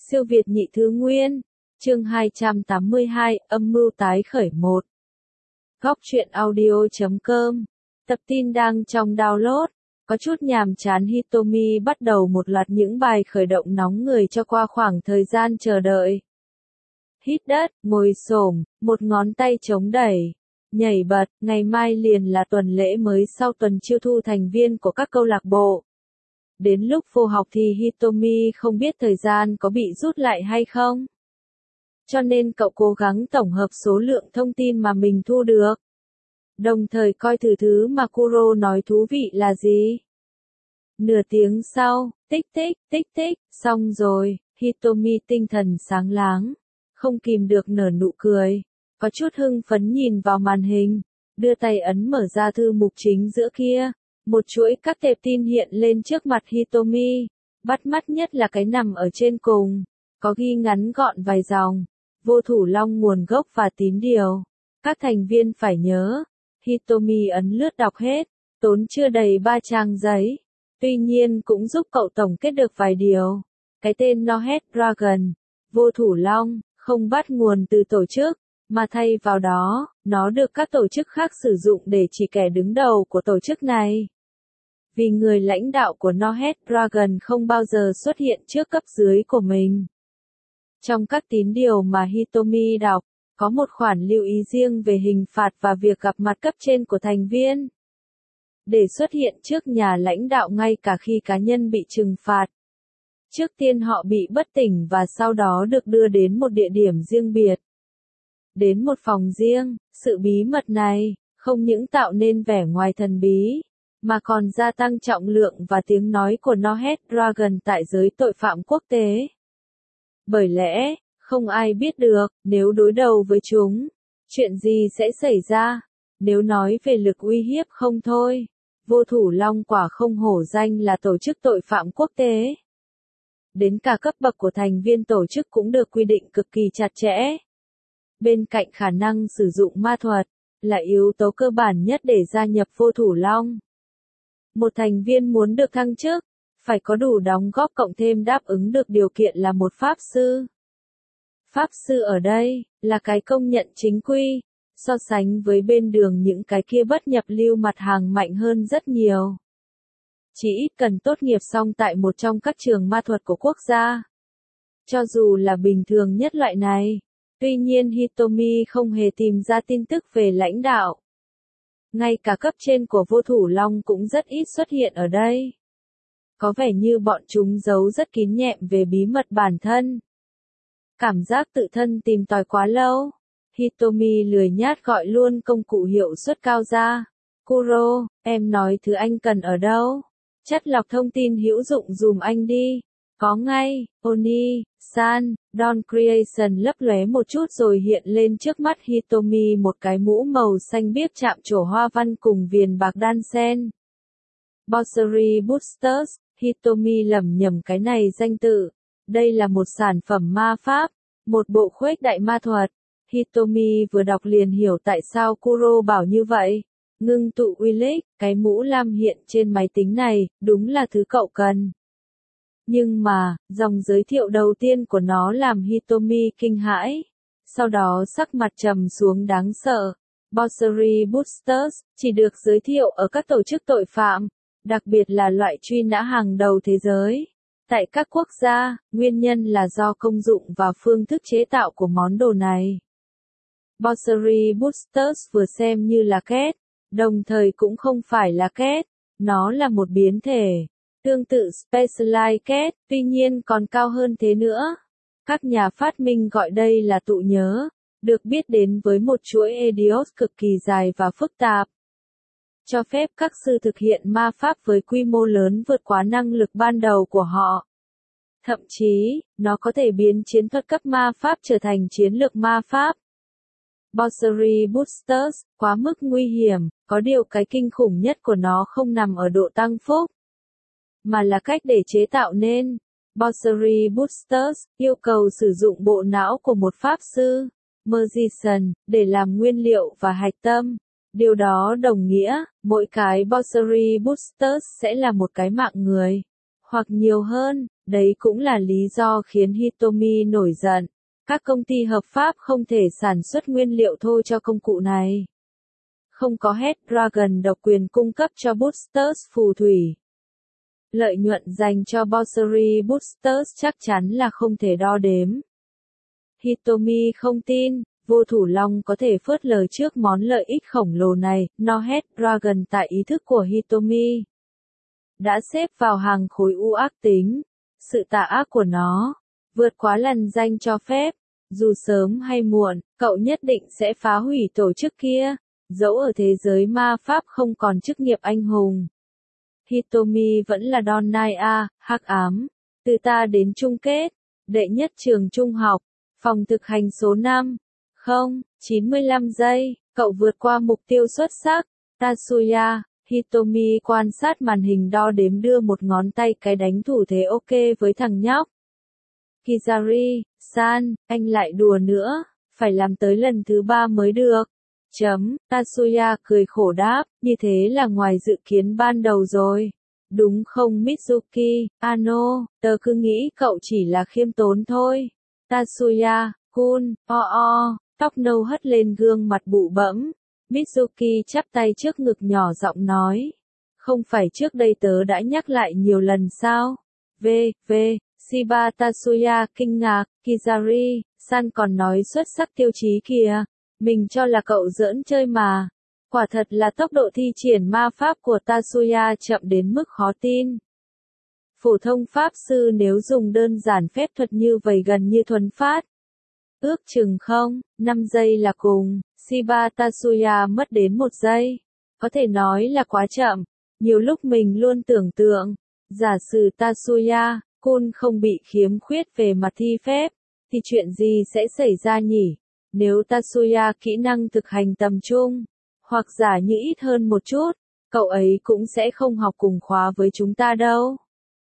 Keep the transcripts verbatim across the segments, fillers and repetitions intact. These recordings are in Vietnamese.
Siêu Việt nhị thứ nguyên, chương hai trăm tám mươi hai, âm mưu tái khởi một. Góc truyện audio chấm com. Tập tin đang trong download. Có chút nhàm chán, Hitomi bắt đầu một loạt những bài khởi động nóng người cho qua khoảng thời gian chờ đợi. Hít đất, ngồi xổm, một ngón tay chống đẩy, nhảy bật, ngày mai liền là tuần lễ mới sau tuần chiêu thu thành viên của các câu lạc bộ. Đến lúc vô học thì Hitomi không biết thời gian có bị rút lại hay không. Cho nên cậu cố gắng tổng hợp số lượng thông tin mà mình thu được. Đồng thời coi thử thứ mà Kuro nói thú vị là gì. Nửa tiếng sau, tích tích, tích tích, xong rồi, Hitomi tinh thần sáng láng, không kìm được nở nụ cười, có chút hưng phấn nhìn vào màn hình, đưa tay ấn mở ra thư mục chính giữa kia. Một chuỗi các tệp tin hiện lên trước mặt Hitomi, bắt mắt nhất là cái nằm ở trên cùng, có ghi ngắn gọn vài dòng, vô thủ long nguồn gốc và tín điều. Các thành viên phải nhớ, Hitomi ấn lướt đọc hết, tốn chưa đầy ba trang giấy, tuy nhiên cũng giúp cậu tổng kết được vài điều. Cái tên No-Head Dragon, vô thủ long, không bắt nguồn từ tổ chức, mà thay vào đó, nó được các tổ chức khác sử dụng để chỉ kẻ đứng đầu của tổ chức này. Vì người lãnh đạo của No-Head Dragon không bao giờ xuất hiện trước cấp dưới của mình. Trong các tín điều mà Hitomi đọc, có một khoản lưu ý riêng về hình phạt và việc gặp mặt cấp trên của thành viên. Để xuất hiện trước nhà lãnh đạo ngay cả khi cá nhân bị trừng phạt. Trước tiên họ bị bất tỉnh và sau đó được đưa đến một địa điểm riêng biệt. Đến một phòng riêng, sự bí mật này, không những tạo nên vẻ ngoài thần bí, mà còn gia tăng trọng lượng và tiếng nói của No-Head Dragon tại giới tội phạm quốc tế. Bởi lẽ, không ai biết được, nếu đối đầu với chúng, chuyện gì sẽ xảy ra. Nếu nói về lực uy hiếp không thôi, vô thủ long quả không hổ danh là tổ chức tội phạm quốc tế. Đến cả cấp bậc của thành viên tổ chức cũng được quy định cực kỳ chặt chẽ. Bên cạnh khả năng sử dụng ma thuật, là yếu tố cơ bản nhất để gia nhập vô thủ long. Một thành viên muốn được thăng chức, phải có đủ đóng góp cộng thêm đáp ứng được điều kiện là một pháp sư. Pháp sư ở đây, là cái công nhận chính quy, so sánh với bên đường những cái kia bất nhập lưu mặt hàng mạnh hơn rất nhiều. Chỉ ít cần tốt nghiệp xong tại một trong các trường ma thuật của quốc gia. Cho dù là bình thường nhất loại này, tuy nhiên Hitomi không hề tìm ra tin tức về lãnh đạo. Ngay cả cấp trên của vô thủ long cũng rất ít xuất hiện ở đây. Có vẻ như bọn chúng giấu rất kín nhẹm về bí mật bản thân. Cảm giác tự thân tìm tòi quá lâu. Hitomi lười nhát gọi luôn công cụ hiệu suất cao ra. Kuro, em nói thứ anh cần ở đâu? Chất lọc thông tin hữu dụng dùm anh đi. Có ngay, Oni, San, Dawn Creation lấp lóe một chút rồi hiện lên trước mắt Hitomi một cái mũ màu xanh biếc chạm trổ hoa văn cùng viền bạc đan sen. Bossary Boosters, Hitomi lẩm nhẩm cái này danh tự. Đây là một sản phẩm ma pháp, một bộ khuếch đại ma thuật. Hitomi vừa đọc liền hiểu tại sao Kuro bảo như vậy. Ngưng tụ Wilix, cái mũ lam hiện trên máy tính này, đúng là thứ cậu cần. Nhưng mà, dòng giới thiệu đầu tiên của nó làm Hitomi kinh hãi. Sau đó sắc mặt trầm xuống đáng sợ. Bossary Boosters, chỉ được giới thiệu ở các tổ chức tội phạm, đặc biệt là loại truy nã hàng đầu thế giới. Tại các quốc gia, nguyên nhân là do công dụng và phương thức chế tạo của món đồ này. Bossary Boosters vừa xem như là két, đồng thời cũng không phải là két, nó là một biến thể. Tương tự Specialized Cat, tuy nhiên còn cao hơn thế nữa. Các nhà phát minh gọi đây là tụ nhớ, được biết đến với một chuỗi e đê o ét cực kỳ dài và phức tạp. Cho phép các sư thực hiện ma pháp với quy mô lớn vượt quá năng lực ban đầu của họ. Thậm chí, nó có thể biến chiến thuật cấp ma pháp trở thành chiến lược ma pháp. Bossary Boosters, quá mức nguy hiểm, có điều cái kinh khủng nhất của nó không nằm ở độ tăng phúc, mà là cách để chế tạo nên. Bossary Boosters yêu cầu sử dụng bộ não của một pháp sư, Magician, để làm nguyên liệu và hạch tâm. Điều đó đồng nghĩa, mỗi cái Bossary Boosters sẽ là một cái mạng người, hoặc nhiều hơn, đấy cũng là lý do khiến Hitomi nổi giận. Các công ty hợp pháp không thể sản xuất nguyên liệu thô cho công cụ này. Không có Head-Dragon độc quyền cung cấp cho Boosters phù thủy. Lợi nhuận dành cho Bossary Boosters chắc chắn là không thể đo đếm. Hitomi không tin, vô thủ long có thể phớt lờ trước món lợi ích khổng lồ này, no Head-Dragon tại ý thức của Hitomi đã xếp vào hàng khối u ác tính. Sự tà ác của nó vượt quá lằn danh cho phép. Dù sớm hay muộn, cậu nhất định sẽ phá hủy tổ chức kia. Dẫu ở thế giới ma pháp không còn chức nghiệp anh hùng, Hitomi vẫn là Don Naya, hắc ám. Từ ta đến chung kết, đệ nhất trường trung học, phòng thực hành số năm. Không, chín mươi lăm giây, cậu vượt qua mục tiêu xuất sắc. Tatsuya, Hitomi quan sát màn hình đo đếm đưa một ngón tay cái đánh thủ thế ok với thằng nhóc. Kizari-san, anh lại đùa nữa, phải làm tới lần thứ ba mới được. Chấm, Tatsuya cười khổ đáp, như thế là ngoài dự kiến ban đầu rồi. Đúng không Mitsuki, Ano, tớ cứ nghĩ cậu chỉ là khiêm tốn thôi. Tatsuya, cool, o o, tóc nâu hất lên gương mặt bụ bẫm. Mitsuki chắp tay trước ngực nhỏ giọng nói. Không phải trước đây tớ đã nhắc lại nhiều lần sao? V, V, Shiba Tatsuya kinh ngạc, Kizari-san còn nói xuất sắc tiêu chí kìa. Mình cho là cậu giỡn chơi mà. Quả thật là tốc độ thi triển ma pháp của Tatsuya chậm đến mức khó tin. Phổ thông pháp sư nếu dùng đơn giản phép thuật như vậy gần như thuần phát. Ước chừng không, năm giây là cùng, Shiba Tatsuya mất đến một giây. Có thể nói là quá chậm. Nhiều lúc mình luôn tưởng tượng, giả sử Tatsuya, Kun không bị khiếm khuyết về mặt thi phép, thì chuyện gì sẽ xảy ra nhỉ? Nếu Tatsuya kỹ năng thực hành tầm trung, hoặc giả như ít hơn một chút, cậu ấy cũng sẽ không học cùng khóa với chúng ta đâu.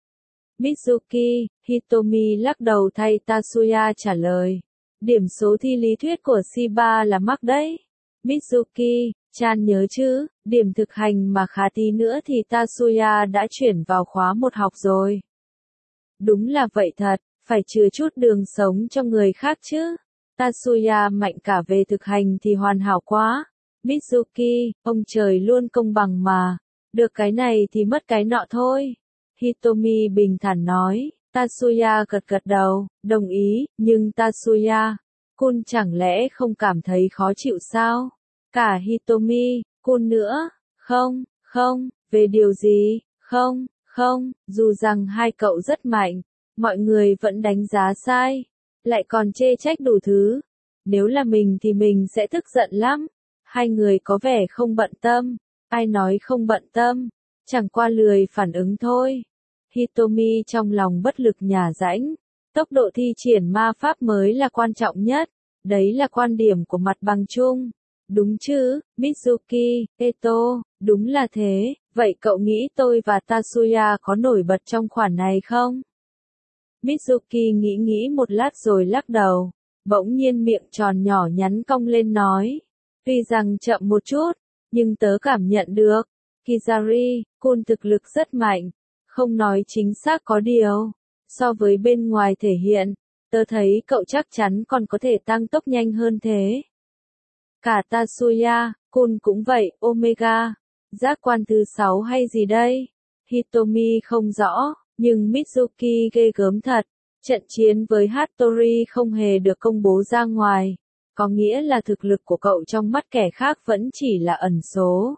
Mitsuki, Hitomi lắc đầu thay Tatsuya trả lời. Điểm số thi lý thuyết của Shiba là mắc đấy. Mitsuki, chan nhớ chứ, điểm thực hành mà khá tí nữa thì Tatsuya đã chuyển vào khóa một học rồi. Đúng là vậy thật, phải chừa chút đường sống cho người khác chứ. Tatsuya mạnh cả về thực hành thì hoàn hảo quá. Mitsuki, ông trời luôn công bằng mà. Được cái này thì mất cái nọ thôi. Hitomi bình thản nói. Tatsuya gật gật đầu, đồng ý, nhưng Tatsuya, Kun chẳng lẽ không cảm thấy khó chịu sao? Cả Hitomi, Kun nữa, không, không, về điều gì, không, không, dù rằng hai cậu rất mạnh, mọi người vẫn đánh giá sai, lại còn chê trách đủ thứ. Nếu là mình thì mình sẽ tức giận lắm. Hai người có vẻ không bận tâm, ai nói không bận tâm, chẳng qua lười phản ứng thôi. Hitomi trong lòng bất lực nhả rãnh, tốc độ thi triển ma pháp mới là quan trọng nhất, đấy là quan điểm của mặt bằng chung. Đúng chứ, Mitsuki, Eto, đúng là thế, vậy cậu nghĩ tôi và Tatsuya có nổi bật trong khoản này không? Mitsuki nghĩ nghĩ một lát rồi lắc đầu, bỗng nhiên miệng tròn nhỏ nhắn cong lên nói. Tuy rằng chậm một chút, nhưng tớ cảm nhận được, Kizari, Kun thực lực rất mạnh. Không nói chính xác có điều, so với bên ngoài thể hiện, tớ thấy cậu chắc chắn còn có thể tăng tốc nhanh hơn thế. Cả Tatsuya, Kun cũng vậy, Omega, giác quan thứ sáu hay gì đây? Hitomi không rõ, nhưng Mitsuki ghê gớm thật. Trận chiến với Hattori không hề được công bố ra ngoài, có nghĩa là thực lực của cậu trong mắt kẻ khác vẫn chỉ là ẩn số.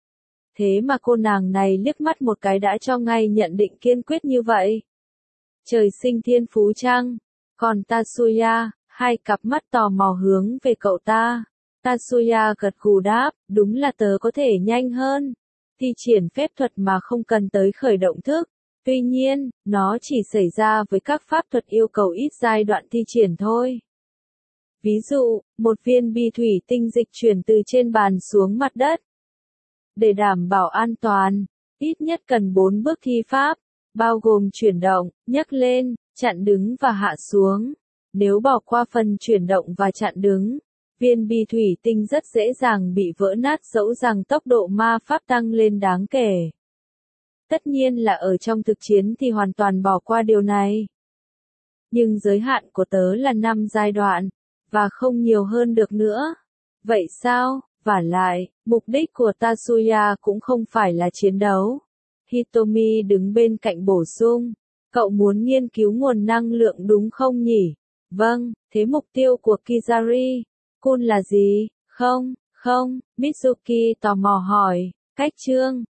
Thế mà cô nàng này liếc mắt một cái đã cho ngay nhận định kiên quyết như vậy. Trời sinh thiên phú chăng? Còn Tatsuya, hai cặp mắt tò mò hướng về cậu ta. Tatsuya gật gù đáp, đúng là tớ có thể nhanh hơn. Thi triển phép thuật mà không cần tới khởi động thức. Tuy nhiên, nó chỉ xảy ra với các pháp thuật yêu cầu ít giai đoạn thi triển thôi. Ví dụ, một viên bi thủy tinh dịch chuyển từ trên bàn xuống mặt đất. Để đảm bảo an toàn, ít nhất cần bốn bước thi pháp, bao gồm chuyển động, nhấc lên, chặn đứng và hạ xuống. Nếu bỏ qua phần chuyển động và chặn đứng, viên bi thủy tinh rất dễ dàng bị vỡ nát dẫu rằng tốc độ ma pháp tăng lên đáng kể. Tất nhiên là ở trong thực chiến thì hoàn toàn bỏ qua điều này. Nhưng giới hạn của tớ là năm giai đoạn, và không nhiều hơn được nữa. Vậy sao? Vả lại, mục đích của Tatsuya cũng không phải là chiến đấu. Hitomi đứng bên cạnh bổ sung. Cậu muốn nghiên cứu nguồn năng lượng đúng không nhỉ? Vâng, thế mục tiêu của Kizari-kun là gì? Không, không, Mitsuki tò mò hỏi. Cách chương